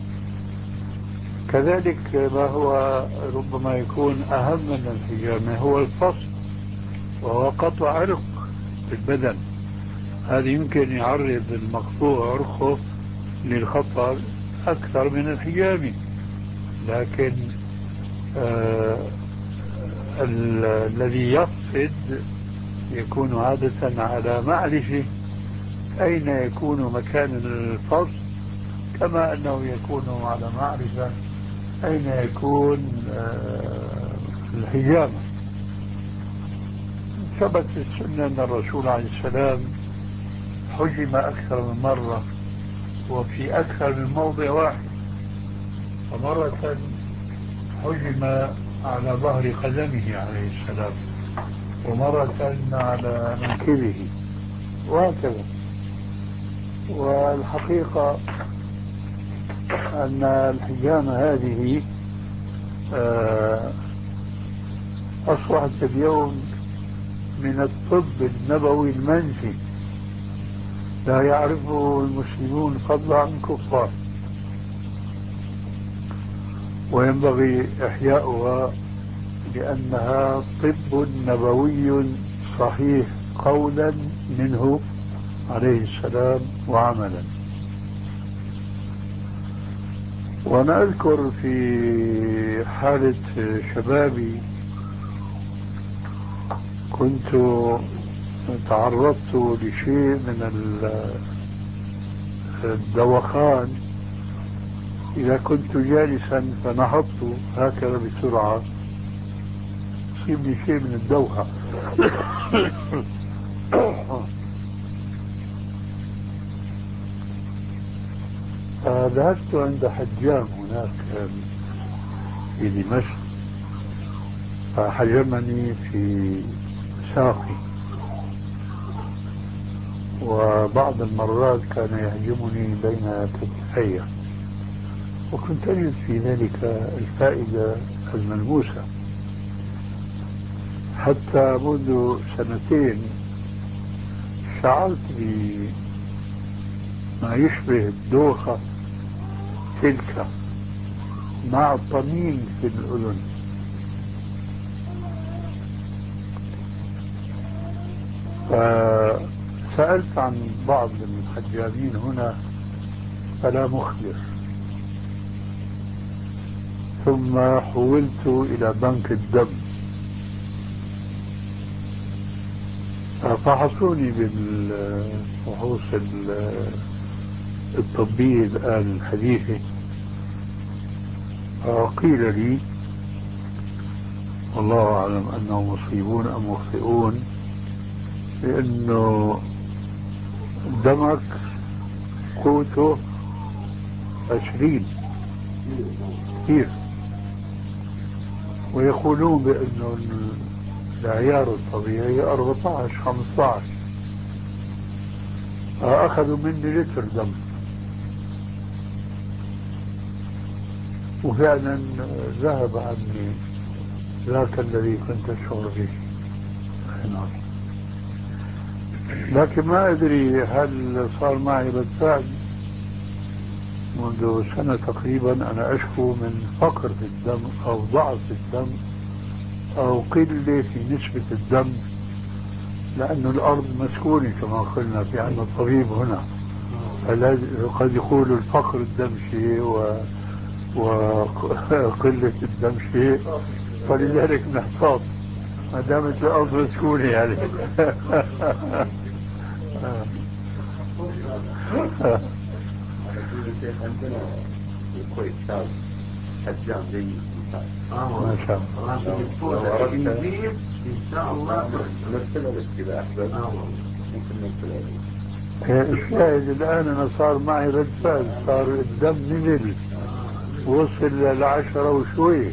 كذلك ما هو ربما يكون أهم من الحجامة هو الفصل، وهو قطع عرق في البدن. هذا يمكن يعرض المقطوع عرقه للخطر أكثر من الحجامة، لكن آه الذي يفقد يكون عادة على معرفة أين يكون مكان الفصل، كما أنه يكون على معرفة أين يكون آه الحجامة. ثبت في السنة أن الرسول عليه السلام حجم أكثر من مرة وفي أكثر من موضع واحد، فمرة حجم على ظهر قدمه عليه السلام، ومرة على منكبه، وهكذا. والحقيقة أن الحجامة هذه أصبحت اليوم من الطب النبوي المنفي، لا يعرفه المسلمون فضلا عن الكفار، وينبغي إحياؤها لأنها طب نبوي صحيح قولا منه عليه السلام وعملا. وأنا أذكر في حالة شبابي كنت تعرضت لشيء من الدوخان إذا كنت جالسا فنهضت هكذا بسرعة يصيبني شيء من الدوخة. فذهبت عند حجام هناك في دمشق فحجمني في ساقي، وبعض المرات كان يهجمني بين كتفي، وكنت أجد في ذلك الفائدة الملموسة. حتى منذ سنتين شعرت بما يشبه الدوخة تلك مع طنين في الأذن. فسألت عن بعض الحجامين هنا فلا مخبر، ثم حولت إلى بنك الدم فحصوني بالفحوص الطبية الآن الحديثة، فقيل لي والله أعلم أنهم مصيبون أم مخطئون، لأنه دمك قوته عشرين كثير، ويقولون بأنه العيار الطبيعي أربعة عشر خمسة عشر، فأخذوا مني لتر دم، وفعلا ذهب عني ذاك الذي كنت أشعر به. لكن ما أدري هل صار معي رد فعل. منذ سنة تقريبا أنا أشكو من فقر في الدم أو ضعف في الدم أو قلة في نسبة الدم، لأن الأرض مسكونة كما قلنا، في عندنا الطبيب هنا قد يقول الفقر الدم شيء و... وقلة الدم شيء، فلذلك نحتاط ما دامت الأرض مسكونة يعني. الشيخ عندنا في الكويت شاب حجام جيد ما شاء الله. إن شاء الله نرسل لك إذا أحببت، ممكن نرسل لك. الشاهد الآن أنا صار معي رد فعل، صار الدم نزل وصل لعشرة وشوي،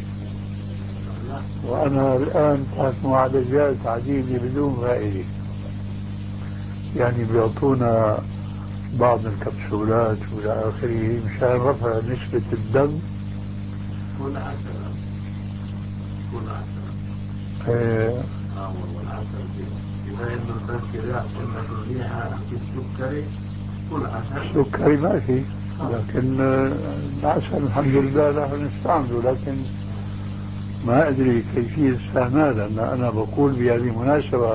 وأنا الآن تحت معالجات عديدة بدون فائدة. يعني بيعطونا بعض الكبسولات وإلى آخره مشان رفع نسبة الدم. كل عشرة كل عشرة ايه اه والله عشرة إذا إنه البنكرياس عندك الريحة في السكري كل عشرة. سكري ما في، لكن العسل الحمد لله نحن نستعمله، لكن ما أدري كيفية استعماله. لأن أنا بقول بهذه المناسبة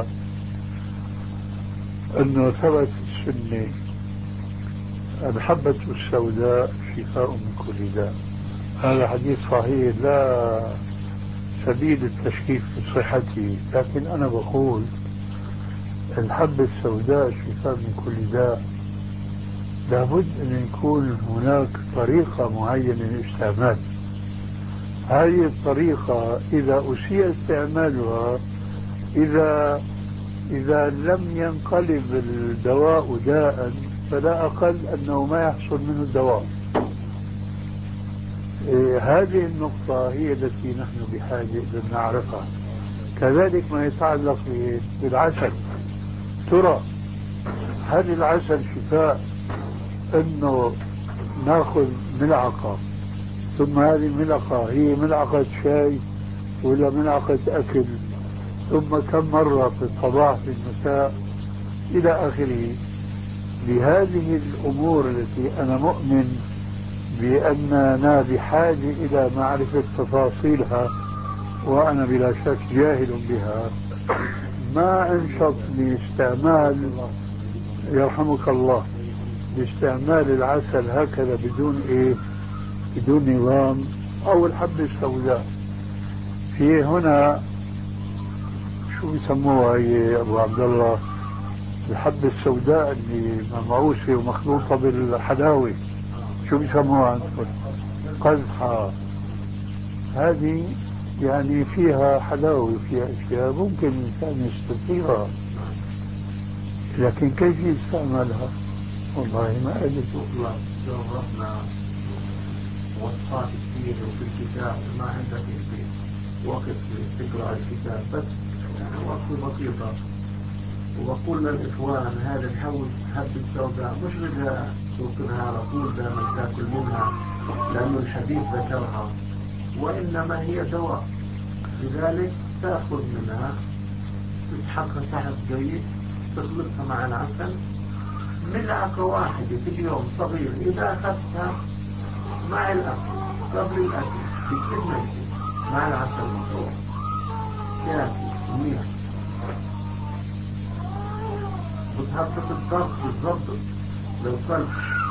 أنه ثبت في السنة الحبة السوداء شفاء من كل داء. هذا حديث صحيح لا سبيل التشكيك في صحته، لكن أنا بقول الحبة السوداء شفاء من كل داء. لابد أن يكون هناك طريقة معينة للاستعمال. هذه الطريقة إذا أسيء استعمالها، إذا إذا لم ينقلب الدواء داء، فلا أقل أنه ما يحصل منه الدواء. إيه هذه النقطة هي التي نحن بحاجة أن نعرفها. كذلك ما يتعلق بالعسل، ترى هل العسل شفاء أنه ناخذ ملعقة ثم هذه الملعقة هي ملعقة شاي ولا ملعقة أكل، ثم كم مرة في الصباح في المساء إلى آخره؟ لهذه الأمور التي أنا مؤمن بأننا بحاجة إلى معرفة تفاصيلها وأنا بلا شك جاهل بها، ما أنشط لاستعمال يرحمك الله لاستعمال العسل هكذا بدون إيه، بدون نظام، أو الحبة السوداء. في هنا شو بيسموها هي أبو عبد الله، الحبة السوداء اللي ممعوسة ومخلوطة بالحلاوة، شو بيسموها عندكم؟ قزحة. هذه يعني فيها حلاوة وفيها أشياء ممكن الإنسان يستطيعها، لكن كيف يستعملها؟ والله ما أدري. تطلب جربنا وصفات كثير وفي الكتاب، ما عندك انت وقت تقرأ الكتاب، بس يعني وقت بسيطة. وبقول للإخوان هذا الحول هب السوداء مش بدها تأكلها على طول دائما تاكل منها لأنه الحديث ذكرها، وإنما هي دواء، لذلك تأخذ منها تسحقها سحب جيد، تخلطها مع العسل ملعقة واحدة في اليوم صغير. إذا أخذتها مع الأكل قبل الأكل بكتب ميتة مع العسل المطروح كافي منيح، بتهبط الضغط بالضبط. لو كنت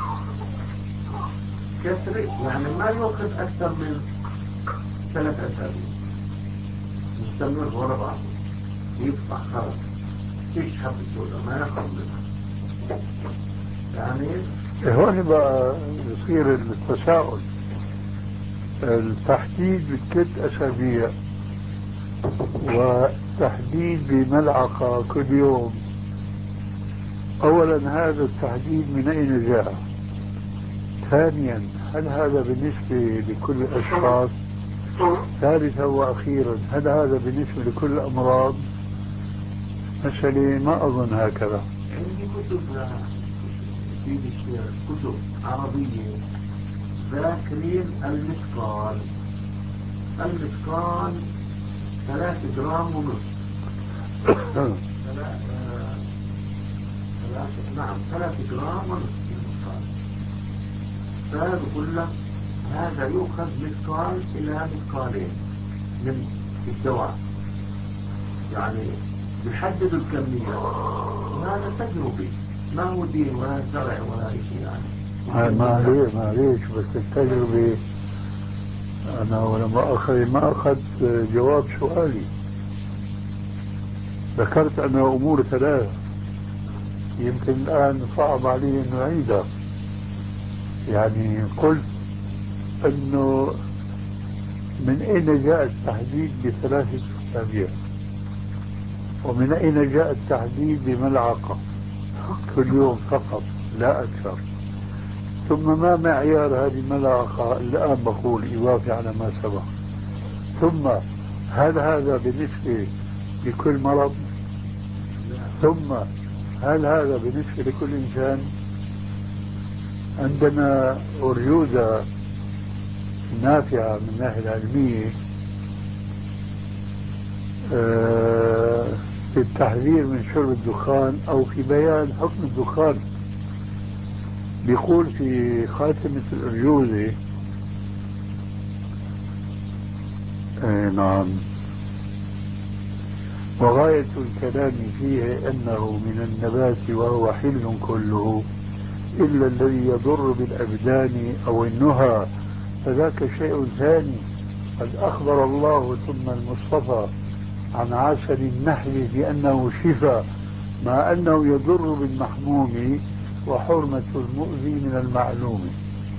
كسري يعني ما يأخذ أكثر من ثلاث أسابيع مستمر ورا بعض يفتح خرج فيش حب السوداء ما ياخذ منها. يعني هون بقى يصير التساؤل، التحديد بثلاث أسابيع والتحديد بملعقة كل يوم. أولا هذا التحديد من أين جاء؟ ثانيا هل هذا بالنسبة لكل الأشخاص؟ ثالثا وأخيرا هل هذا بالنسبة لكل الأمراض؟ مسألة ما أظن هكذا. عندي كتب في كتب عربية ذاكرين المثقال. المثقال ثلاث جرام ونص ثلاث نعم ثلاث جرام ونص المثقال. فبقول لك هذا يؤخذ مثقال إلى مثقالين من الدواء، يعني بيحددوا الكمية، وهذا تجربي ما هو دين ولا شرع ولا شيء يعني. معليش معليش بس التجربة أنا ولما أخذ ما أخذت جواب سؤالي. ذكرت أن أمور ثلاث يمكن الآن صعب علي أن أعيدها. يعني قلت أنه من أين جاء التحديد بثلاثة أسابيع، ومن أين جاء التحديد بملعقة كل يوم فقط لا أكثر، ثم ما معيار هذه الملعقة الآن بقول إضافة على ما سبق، ثم هل هذا بالنسبة لكل مرض، ثم هل هذا بالنسبة لكل إنسان. عندنا أرجوزة نافعة من الناحية العلمية في التحذير من شرب الدخان أو في بيان حكم الدخان. بيقول في خاتمة الأرجوزة آه نعم، وغاية الكلام فيه أنه من النبات وهو حل كله إلا الذي يضر بالأبدان أو النهى، فذاك شيء ثاني. قد أخبر الله ثم المصطفى عن عسل النحل بأنه شفاء، مع أنه يضر بالمحموم وحرمة المؤذي من المعلوم.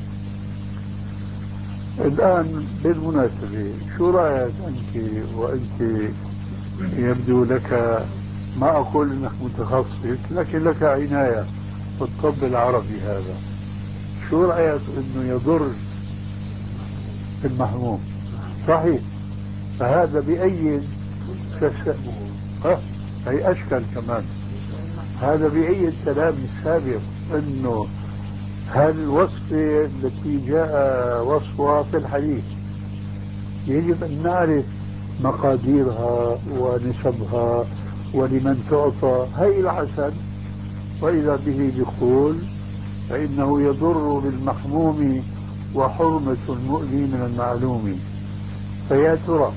الآن بالمناسبة شو رأيك أنت، وأنت يبدو لك، ما أقول أنك متخصص لكن لك عناية في الطب العربي هذا، شو رأيك أنه يضر بالمحموم؟ صحيح، فهذا بأي تس... ها؟ هي أشكال كمان. هذا بأي كلام السابق أنه هالوصفة التي جاء وصفها في الحديث يجب أن نعرف مقاديرها ونسبها ولمن تعطى. هي العسل وإذا به يقول فإنه يضر بالمحموم وحرمة المؤذي من المعلوم. فيا ترى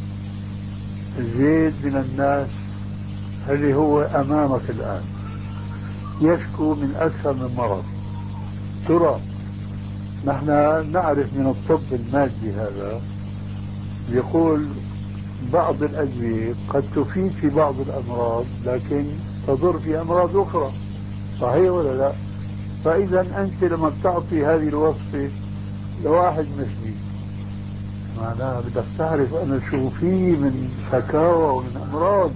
زيد من الناس اللي هو أمامك الآن يشكو من أكثر من مرض، ترى نحن نعرف من الطب المادي هذا يقول بعض الأدوية قد تفيد في بعض الأمراض لكن تضر في أمراض أخرى، صحيح ولا لا؟ فإذا أنت لما بتعطي هذه الوصفة لواحد مثلي معناها بدك تعرف أنا شو فيه من شكاوى ومن أمراض.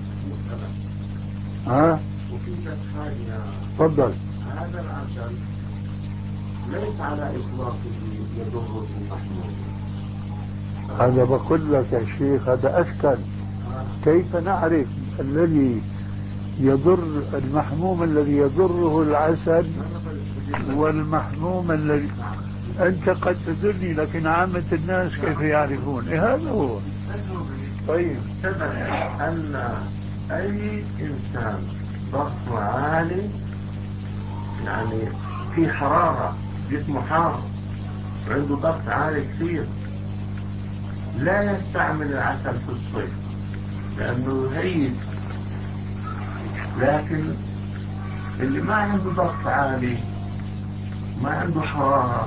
ها؟ وفي حاجة، تفضل. هذا العسل ليس على إطلاقه يضر المحمول. هذا بقول لك يا شيخ هذا أشكال. كيف نعرف الذي يضر المحموم الذي يضره العسل والمحموم الذي أنت قد تدرني لكن عامة الناس كيف يعرفون؟ إيه هذا هو. طيب ثبت أن أي إنسان ضغطه عالي يعني في حرارة جسمه حار وعنده ضغط عالي كثير لا يستعمل العسل في الصيف لأنه هيج. لكن اللي ما عنده ضغط عالي ما عنده حرارة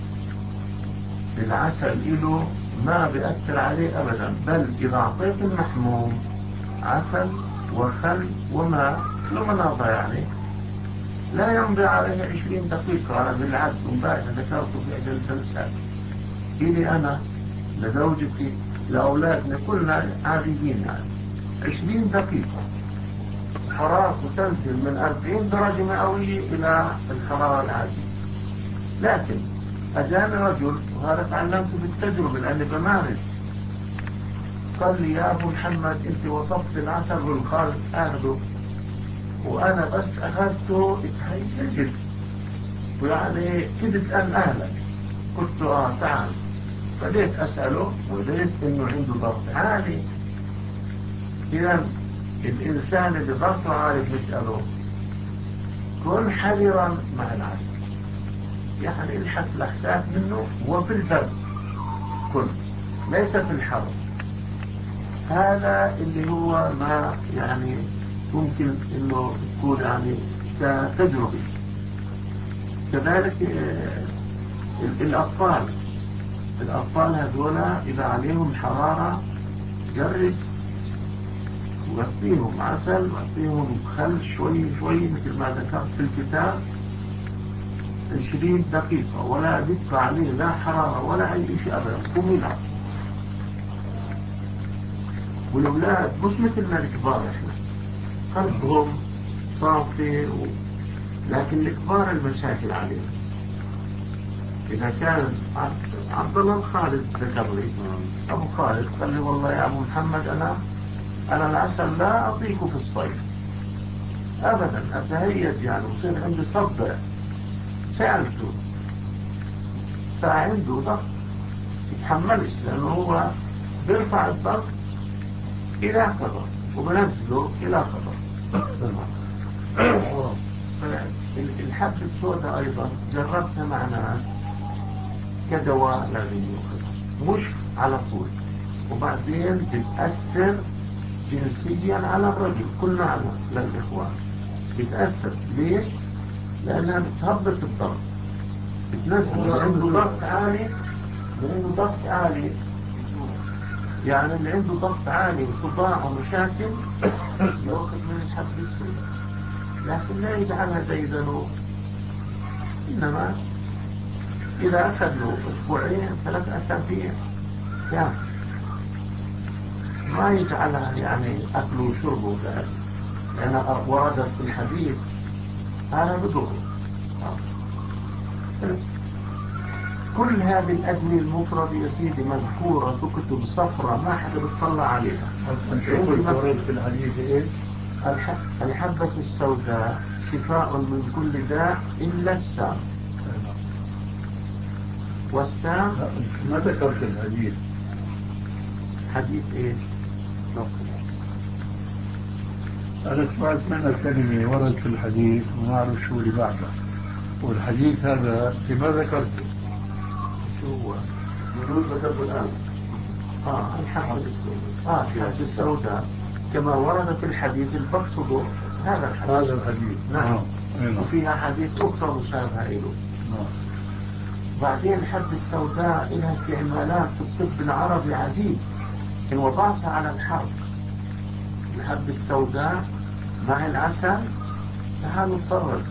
العسل له ما بيأثر عليه أبدا، بل إذا أعطيت المحموم عسل وخل وماء لمناضة يعني لا يمضي عليه عشرين دقيقة على بالعد. ومبارح ذكرته في عدة الجلسات إلي أنا لزوجتي لأولادنا كلنا عاديين يعني عشرين دقيقة حرارته تنزل من أربعين درجة مئوية إلى الحرارة العادية. لكن أجاني رجل وهذا تعلمته بالتجربة لأني بمارس قال لي يا أبو محمد أنت وصفت العسل والخال أخذه وأنا بس أخذته اتهيجت ويعني كدت أن أهلك. قلت آه تعال. بديت أسأله ولقيت إنه عنده ضغط عالي. إذا الإنسان اللي ضغطه عالي بنسأله كن حذرا مع العسل يعني الحس الأحساس منه وفي البرد كن ليس في الحر. هذا اللي هو ما يعني ممكن انه تكون يعني كتجربة. كذلك الأطفال الأطفال هذولا إذا عليهم حرارة جرب وغطيهم عسل وغطيهم خل شوي شوي مثل ما ذكرت في الكتاب عشرين دقيقة ولا بيدفع عليه لا حرارة ولا أي شيء أبدا قوم يلعب. والأولاد مش مثلنا الكبار إحنا قلبهم صافي و... لكن الكبار المشاكل عليهم. إذا كان عبد الله الخالد ذكر لي أبو خالد قال لي والله يا أبو محمد أنا أنا العسل لا أعطيكه في الصيف أبدا أتهيج يعني وصير عندي صدع. سألته فعنده ضغط يتحملش لأنه هو بيرفع الضغط إلى قدر وبنزله إلى قدر. الحب السوداء أيضا جربتها مع ناس كدواء لازم يأخذ مش على طول وبعدين بتأثر جنسيا على الرجل كلنا على للإخوان بتأثر. ليش؟ لأنها بتهبط الضغط بتنزل اللي عنده ضغط عالي اللي عنده ضغط عالي يعني اللي عنده ضغط عالي وصداع ومشاكل يأخذ من الحب السوداء لكن لا يجعلها زي ذنوب. إنما إذا أخذ له أسبوعين ثلاث أسابيع يعني ما يجعلها يعني أكل وشرب وذلك لأن وردت في الحديث هذا بضره. كل هذه الأدوية المفردة يا سيدي مذكورة في كتب صفراء ما حدا بيطلع عليها. في الحديث إيه؟ الحبة السوداء شفاء من كل داء إلا السام. والسام ما ذكرت الحديث. حديث إيه؟ نصر. أنا سمعت منها كلمة ورد في الحديث وما أعرف شو اللي بعدها والحديث هذا لما ذكرته؟ شو هو؟ يقول ذكرته الآن. آه الحبة السوداء. آه الحبة السوداء كما ورد في الحديث البقصد هذا الحديث. هذا الحديث. نعم. آه. وفيها حديث أخرى مشابهة له. نعم. بعدين الحبة السوداء لها استعمالات في الطب العربي عجيب إن وضعتها على الحرق. الحبة السوداء مع العسل تعالوا نتفرج،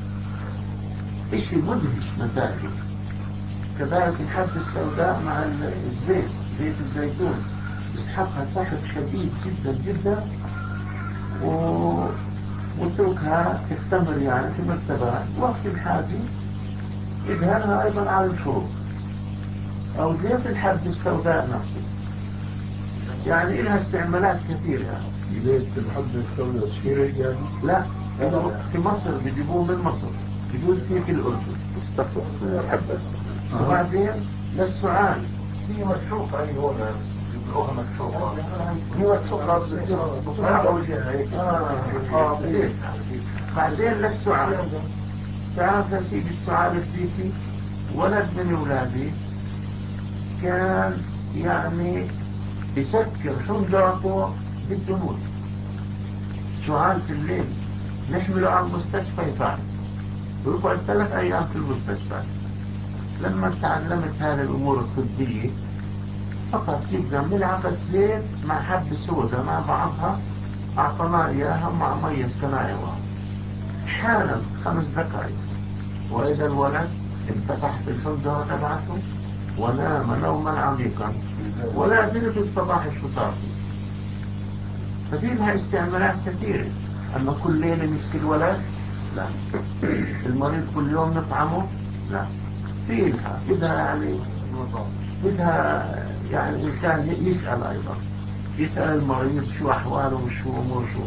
اشي مدهش نتائجه. كذلك الحبة السوداء مع الزيت، زيت الزيتون، يسحقها سحق شديد جدا جدا و... واتركها تختمر يعني في مرتبات، وقت الحاجة يدهنها أيضا على الفروع. أو زيت الحبة السوداء نفسه، يعني لها استعمالات كثيرة. زيت الحبة السوداء سيرة يعني؟ لا، في مصر بيجيبوه من مصر، بيجوز فيه في الأردن استخلص من الحبة. وبعدين للسعال في مشروقة هي هنا يبيعوها مشروقة، هي مشروقة بتصحى وجهها هيك. اه زين. بعدين للسعال. تعرف يا سيدي السعال الديكي ولد من أولادي كان يعني يسكر حنجرته بالدموع، سعال في الليل نحمله على المستشفى يفعل، ويقعد ثلاث أيام في المستشفى. لما تعلمت هذه الأمور الطبية فقط جبنا ملعقة زيت مع حبة سوداء مع بعضها، أعطنا إياها مع مية اسكناية حالا خمس دقائق، وإذا الولد انفتحت الحنجرة تبعته ونام نوما عميقا، ولا أدري في الصباح شو صار فيه. ففي لها استعمالات كثيرة. أما كل ليلة مسك الولد؟ لا. المريض كل يوم نطعمه؟ لا. في لها بدها يعني بدها يعني إنسان يسأل أيضا، يسأل المريض شو أحواله وشو أمور شو.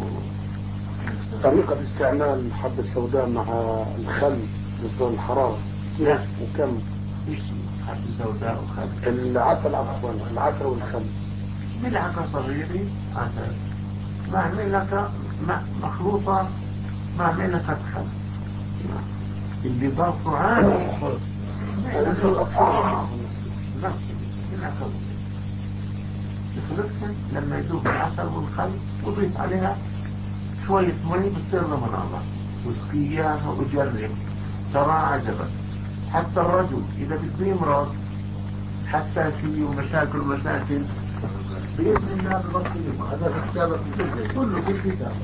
طريقة استعمال الحبة السوداء مع الخل بالنسبة للحرارة لا. وكم؟ إيش حبة سوداء وخل؟ العسل عفوا، العسل والخل. ملعقة صغيرة عسل مع ملعقة مخلوطة مع ملعقة خل، اللي ضغطه عالي بالنسبة للأطفال نفسه ملعقة يخلطها لما يذوب العسل والخل وضيف عليها شوية مي بتصير لمناظر، واسقياها وجرب ترى عجبك. حتى الرجل إذا بده يمرض حساسية ومشاكل ومشاكل بإذن الله ببطل. هذا في كتابة كله في الكتاب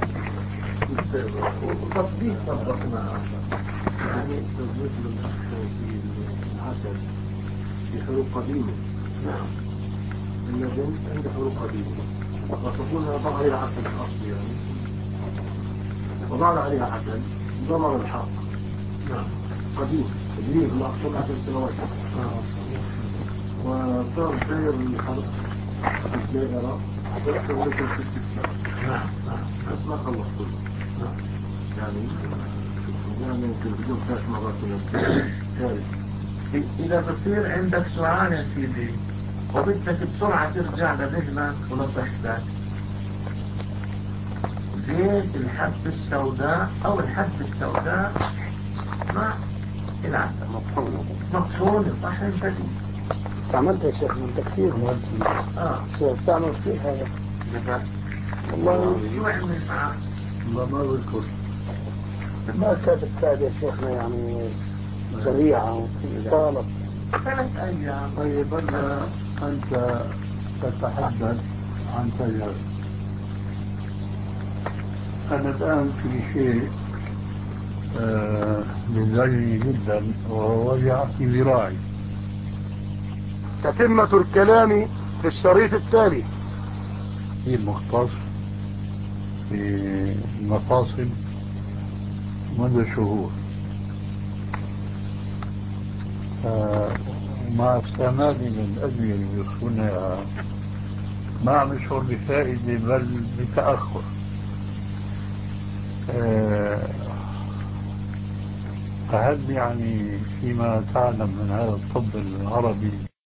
وتطبيق طبقنا يعني تزويد في العسل في حروب قديمة. نعم. النجم عنده حروب قديمة وتكون وضع عليها عسل أصلي يعني وضعنا عليها عسل ضمر الحق. نعم. قديم قديم مقصود عشر سنوات. وصار داير الحرب الدائرة حتى ولكن ست سنوات. نعم. نعم. بس ما خلص كله. نعم. يعني يعني يمكن بدون ثلاث مرات من الثالث. إذا بصير عندك سؤال يا سيدي وبدك بسرعة ترجع لذهنك ونصيحتك، زيت الحبة السوداء أو الحبة السوداء مع العسل مطحونة طحن شديد. استعملت يا شيخ من كثير اه استعمل فيها نفع. والله شو عمل معك؟ والله ما بذكر. ما كانت الساعة يا شيخنا يعني سريعة طالت ثلاث أيام. طيب أنت أنت تتحدث عن تجارب. أنا الآن في شيء آه بيزعجني جدا وهو وجع في ذراعي. تتمة الكلام في الشريط التالي. في مختص في المفاصل منذ شهور، مع استعمالي للأدوية اللي بيوصفونها ما عم يشعر بفائدة بل بتأخر. أه فهل يعني فيما تعلم من هذا الطب العربي